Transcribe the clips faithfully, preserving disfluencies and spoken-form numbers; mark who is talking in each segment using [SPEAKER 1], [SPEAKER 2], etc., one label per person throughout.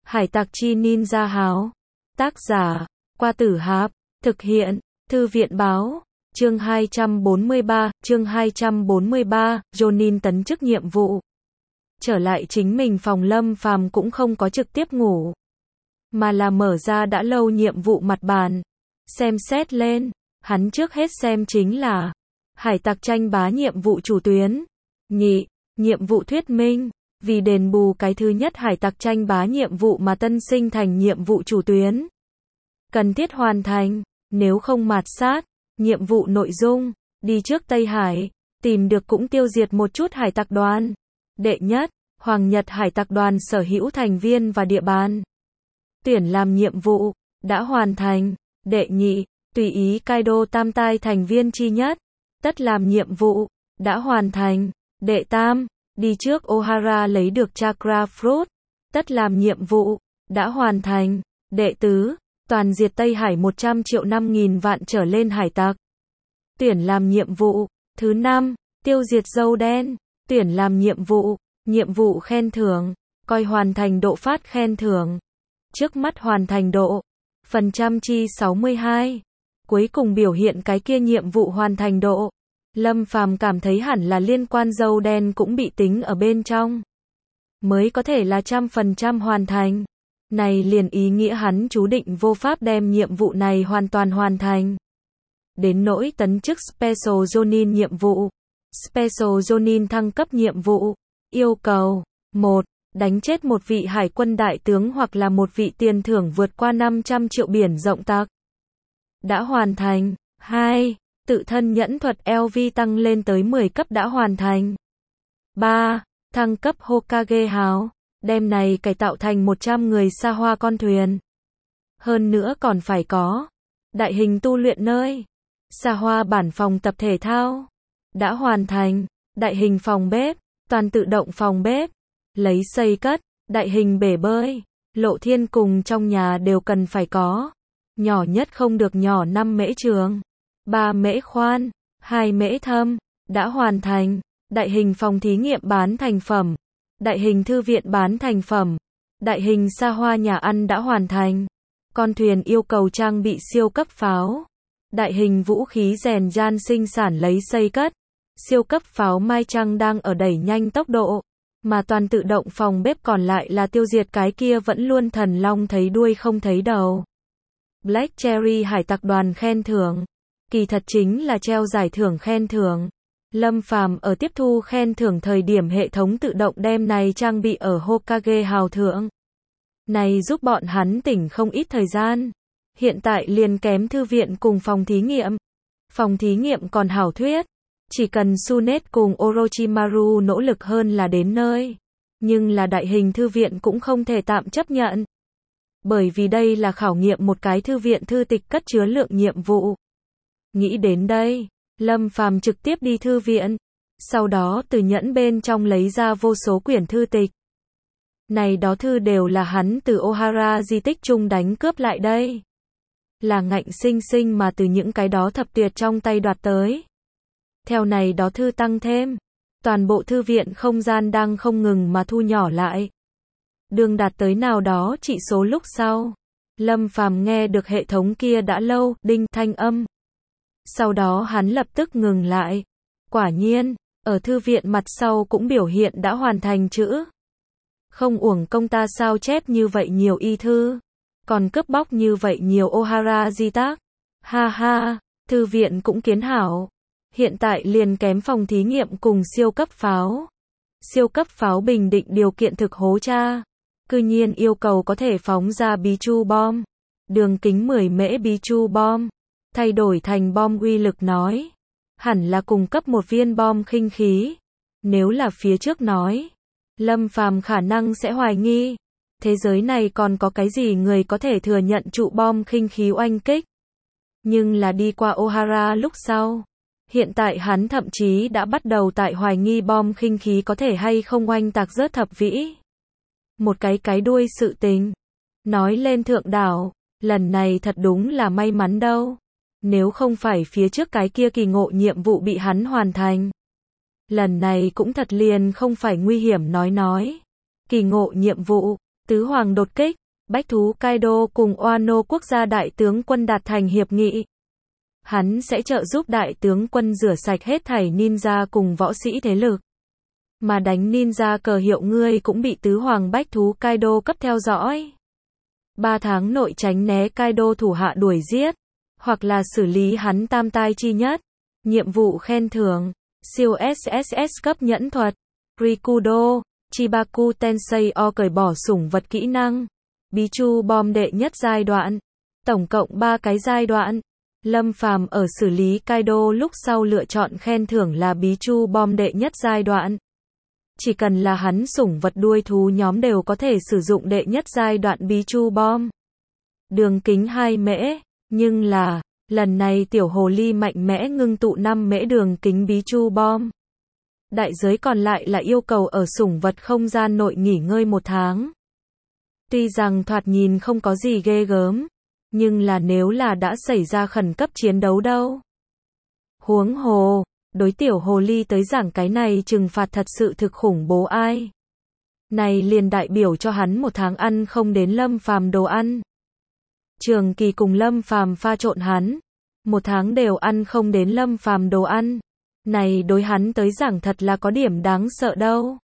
[SPEAKER 1] Hải tặc chi ninja háo. Tác giả, Qua Tử Hạp. Thực hiện, Thư viện báo. Chương hai trăm bốn mươi ba, chương hai trăm bốn mươi ba, Jonin tấn chức nhiệm vụ. Trở lại chính mình phòng, Lâm Phàm cũng không có trực tiếp ngủ, mà là mở ra đã lâu nhiệm vụ mặt bàn, xem xét lên. Hắn trước hết xem chính là hải tặc tranh bá nhiệm vụ chủ tuyến. Nhị, nhiệm vụ thuyết minh. Vì đền bù cái thứ nhất hải tặc tranh bá nhiệm vụ mà tân sinh thành nhiệm vụ chủ tuyến cần thiết hoàn thành, nếu không mạt sát. Nhiệm vụ nội dung: đi trước Tây Hải, tìm được cũng tiêu diệt một chút hải tặc đoàn. Đệ nhất, Hoàng Nhật hải tặc đoàn sở hữu thành viên và địa bàn. Tuyển làm nhiệm vụ, đã hoàn thành. Đệ nhị, tùy ý Kaido tam tai thành viên chi nhất, tất làm nhiệm vụ, đã hoàn thành. Đệ tam, đi trước Ohara lấy được Chakra Fruit, tất làm nhiệm vụ, đã hoàn thành. Đệ tứ, toàn diệt Tây Hải một trăm triệu năm nghìn vạn trở lên hải tặc, tuyển làm nhiệm vụ. Thứ năm, tiêu diệt dâu đen, tuyển làm nhiệm vụ. Nhiệm vụ khen thưởng, coi hoàn thành độ phát khen thưởng. Trước mắt hoàn thành độ phần trăm chi sáu mươi hai. Cuối cùng biểu hiện cái kia nhiệm vụ hoàn thành độ. Lâm Phàm cảm thấy hẳn là liên quan dâu đen cũng bị tính ở bên trong, mới có thể là trăm phần trăm hoàn thành. Này liền ý nghĩa hắn chú định vô pháp đem nhiệm vụ này hoàn toàn hoàn thành. Đến nỗi tấn chức Special Jonin nhiệm vụ. Special Jonin thăng cấp nhiệm vụ. Yêu cầu: một. Đánh chết một vị hải quân đại tướng hoặc là một vị tiền thưởng vượt qua năm trăm triệu biển rộng tặc, đã hoàn thành. hai. Tự thân nhẫn thuật lờ vê tăng lên tới mười cấp, đã hoàn thành. ba. Thăng cấp Hokage háo, đem này cải tạo thành một trăm người xa hoa con thuyền. Hơn nữa còn phải có đại hình tu luyện nơi, xa hoa bản phòng tập thể thao, đã hoàn thành. Đại hình phòng bếp, toàn tự động phòng bếp, lấy xây cất, đại hình bể bơi, lộ thiên cùng trong nhà đều cần phải có. Nhỏ nhất không được nhỏ năm mễ trường, ba mễ khoan, hai mễ thâm, đã hoàn thành. Đại hình phòng thí nghiệm bán thành phẩm, đại hình thư viện bán thành phẩm, đại hình xa hoa nhà ăn đã hoàn thành. Con thuyền yêu cầu trang bị siêu cấp pháo, đại hình vũ khí rèn gian sinh sản lấy xây cất. Siêu cấp pháo Mai Trăng đang ở đẩy nhanh tốc độ, mà toàn tự động phòng bếp còn lại là tiêu diệt cái kia vẫn luôn thần long thấy đuôi không thấy đầu. Black Cherry hải tặc đoàn khen thưởng, kỳ thật chính là treo giải thưởng khen thưởng. Lâm Phàm ở tiếp thu khen thưởng thời điểm hệ thống tự động đem này trang bị ở Hokage hào thượng. Này giúp bọn hắn tỉnh không ít thời gian. Hiện tại liền kém thư viện cùng phòng thí nghiệm. Phòng thí nghiệm còn hảo thuyết, chỉ cần Sunet cùng Orochimaru nỗ lực hơn là đến nơi. Nhưng là đại hình thư viện cũng không thể tạm chấp nhận, bởi vì đây là khảo nghiệm một cái thư viện thư tịch cất chứa lượng nhiệm vụ. Nghĩ đến đây, Lâm Phàm trực tiếp đi thư viện, sau đó từ nhẫn bên trong lấy ra vô số quyển thư tịch. Này đó thư đều là hắn từ Ohara di tích chung đánh cướp lại đây, là ngạnh sinh sinh mà từ những cái đó thập tuyệt trong tay đoạt tới. Theo này đó thư tăng thêm, toàn bộ thư viện không gian đang không ngừng mà thu nhỏ lại. Đường đạt tới nào đó trị số lúc sau, Lâm Phàm nghe được hệ thống kia đã lâu đinh thanh âm. Sau đó hắn lập tức ngừng lại. Quả nhiên, ở thư viện mặt sau cũng biểu hiện đã hoàn thành chữ. Không uổng công ta sao chép như vậy nhiều y thư, còn cướp bóc như vậy nhiều Ohara di tác. Ha ha, thư viện cũng kiến hảo. Hiện tại liền kém phòng thí nghiệm cùng siêu cấp pháo. Siêu cấp pháo bình định điều kiện thực hố cha. Cư nhiên yêu cầu có thể phóng ra Bichu bom. Đường kính mười mễ Bichu bom. Thay đổi thành bom uy lực nói, hẳn là cung cấp một viên bom khinh khí. Nếu là phía trước nói, Lâm Phàm khả năng sẽ hoài nghi, thế giới này còn có cái gì người có thể thừa nhận trụ bom khinh khí oanh kích. Nhưng là đi qua Ohara lúc sau, hiện tại hắn thậm chí đã bắt đầu tại hoài nghi bom khinh khí có thể hay không oanh tạc rớt thập vĩ. Một cái cái đuôi sự tình. Nói lên thượng đảo, lần này thật đúng là may mắn đâu. Nếu không phải phía trước cái kia kỳ ngộ nhiệm vụ bị hắn hoàn thành, lần này cũng thật liền không phải nguy hiểm nói nói. Kỳ ngộ nhiệm vụ, Tứ Hoàng đột kích, Bách thú Kaido cùng Wano quốc gia đại tướng quân đạt thành hiệp nghị. Hắn sẽ trợ giúp đại tướng quân rửa sạch hết thảy ninja cùng võ sĩ thế lực. Mà đánh ninja cờ hiệu ngươi cũng bị Tứ Hoàng Bách thú Kaido cấp theo dõi. Ba tháng nội tránh né Kaido thủ hạ đuổi giết, hoặc là xử lý hắn tam tai chi nhất. Nhiệm vụ khen thưởng, siêu ét ét ét cấp nhẫn thuật, Rikudo, Chibaku Tensei O cởi bỏ sủng vật kỹ năng, Bí Chu bom đệ nhất giai đoạn, tổng cộng ba cái giai đoạn. Lâm Phàm ở xử lý Kaido lúc sau lựa chọn khen thưởng là Bí Chu bom đệ nhất giai đoạn. Chỉ cần là hắn sủng vật đuôi thú nhóm đều có thể sử dụng đệ nhất giai đoạn Bí Chu bom. Đường kính hai mễ, nhưng là, lần này tiểu hồ ly mạnh mẽ ngưng tụ năm mễ đường kính Bí Chu bom. Đại giới còn lại là yêu cầu ở sủng vật không gian nội nghỉ ngơi một tháng. Tuy rằng thoạt nhìn không có gì ghê gớm, nhưng là nếu là đã xảy ra khẩn cấp chiến đấu đâu. Huống hồ, đối tiểu hồ ly tới giảng cái này trừng phạt thật sự thực khủng bố ai. Này liền đại biểu cho hắn một tháng ăn không đến Lâm Phàm đồ ăn. Trường Kỳ cùng Lâm Phàm pha trộn hắn, một tháng đều ăn không đến Lâm Phàm đồ ăn. Này đối hắn tới giảng thật là có điểm đáng sợ đâu.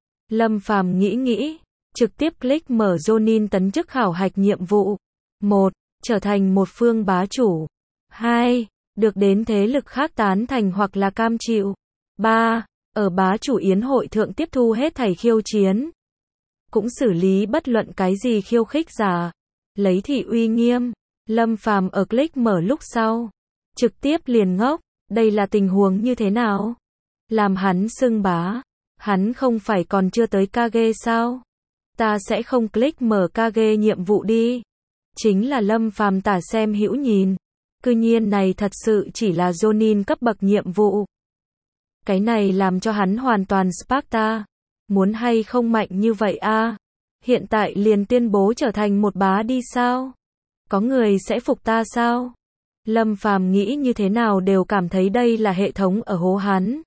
[SPEAKER 1] Lâm Phàm nghĩ nghĩ, trực tiếp click mở Jonin tấn chức khảo hạch nhiệm vụ. một. Trở thành một phương bá chủ. hai. Được đến thế lực khác tán thành hoặc là cam chịu. ba. Ở bá chủ yến hội thượng tiếp thu hết thảy khiêu chiến. Cũng xử lý bất luận cái gì khiêu khích giả. Lấy thị uy nghiêm. Lâm Phàm ở click mở lúc sau, trực tiếp liền ngốc. Đây là tình huống như thế nào? Làm hắn xưng bá. Hắn không phải còn chưa tới Kage sao? Ta sẽ không click mở Kage nhiệm vụ đi. Chính là Lâm Phàm tả xem hữu nhìn. Cư nhiên này thật sự chỉ là Jonin cấp bậc nhiệm vụ. Cái này làm cho hắn hoàn toàn Sparta. Muốn hay không mạnh như vậy a? Hiện tại liền tuyên bố trở thành một bá đi sao? Có người sẽ phục ta sao? Lâm Phàm nghĩ như thế nào đều cảm thấy đây là hệ thống ở hố hắn.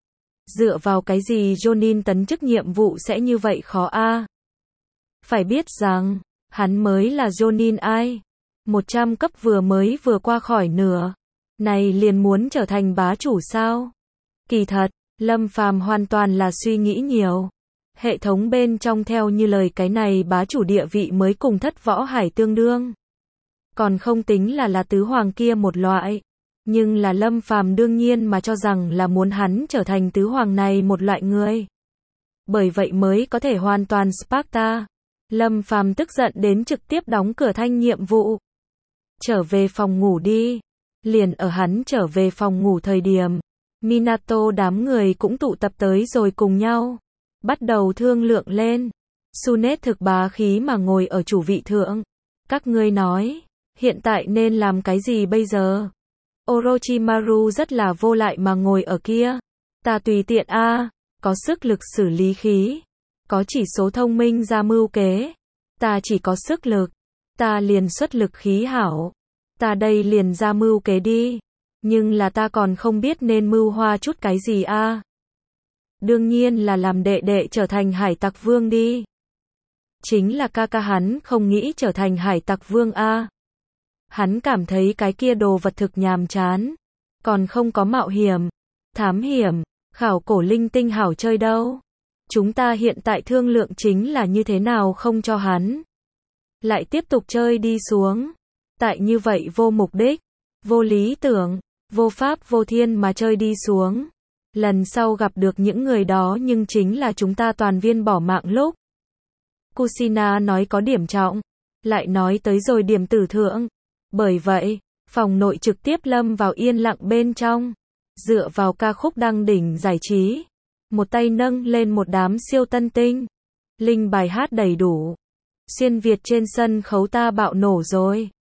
[SPEAKER 1] Dựa vào cái gì Jonin tấn chức nhiệm vụ sẽ như vậy khó a? Phải biết rằng, hắn mới là Jonin ai? một trăm cấp vừa mới vừa qua khỏi nửa. Này liền muốn trở thành bá chủ sao? Kỳ thật, Lâm Phàm hoàn toàn là suy nghĩ nhiều. Hệ thống bên trong theo như lời cái này bá chủ địa vị mới cùng Thất Võ Hải tương đương. Còn không tính là là tứ hoàng kia một loại. Nhưng là Lâm Phàm đương nhiên mà cho rằng là muốn hắn trở thành tứ hoàng này một loại người. Bởi vậy mới có thể hoàn toàn Sparta. Lâm Phàm tức giận đến trực tiếp đóng cửa thanh nhiệm vụ. Trở về phòng ngủ đi. Liền ở hắn trở về phòng ngủ thời điểm, Minato đám người cũng tụ tập tới rồi cùng nhau. Bắt đầu thương lượng lên. Tsunade thực bá khí mà ngồi ở chủ vị thượng. Các ngươi nói, hiện tại nên làm cái gì bây giờ? Orochimaru rất là vô lại mà ngồi ở kia. Ta tùy tiện a, có sức lực xử lý khí, có chỉ số thông minh ra mưu kế. Ta chỉ có sức lực, ta liền xuất lực khí hảo. Ta đây liền ra mưu kế đi. Nhưng là ta còn không biết nên mưu hoa chút cái gì a. Đương nhiên là làm đệ đệ trở thành hải tặc vương đi. Chính là ca ca hắn không nghĩ trở thành hải tặc vương a. Hắn cảm thấy cái kia đồ vật thực nhàm chán. Còn không có mạo hiểm, thám hiểm, khảo cổ linh tinh hảo chơi đâu. Chúng ta hiện tại thương lượng chính là như thế nào không cho hắn lại tiếp tục chơi đi xuống. Tại như vậy vô mục đích, vô lý tưởng, vô pháp vô thiên mà chơi đi xuống. Lần sau gặp được những người đó nhưng chính là chúng ta toàn viên bỏ mạng lúc. Kushina nói có điểm trọng, lại nói tới rồi điểm tử thượng. Bởi vậy, phòng nội trực tiếp lâm vào yên lặng bên trong. Dựa vào ca khúc đăng đỉnh giải trí. Một tay nâng lên một đám siêu tân tinh. Linh bài hát đầy đủ. Xuyên Việt trên sân khấu ta bạo nổ rồi.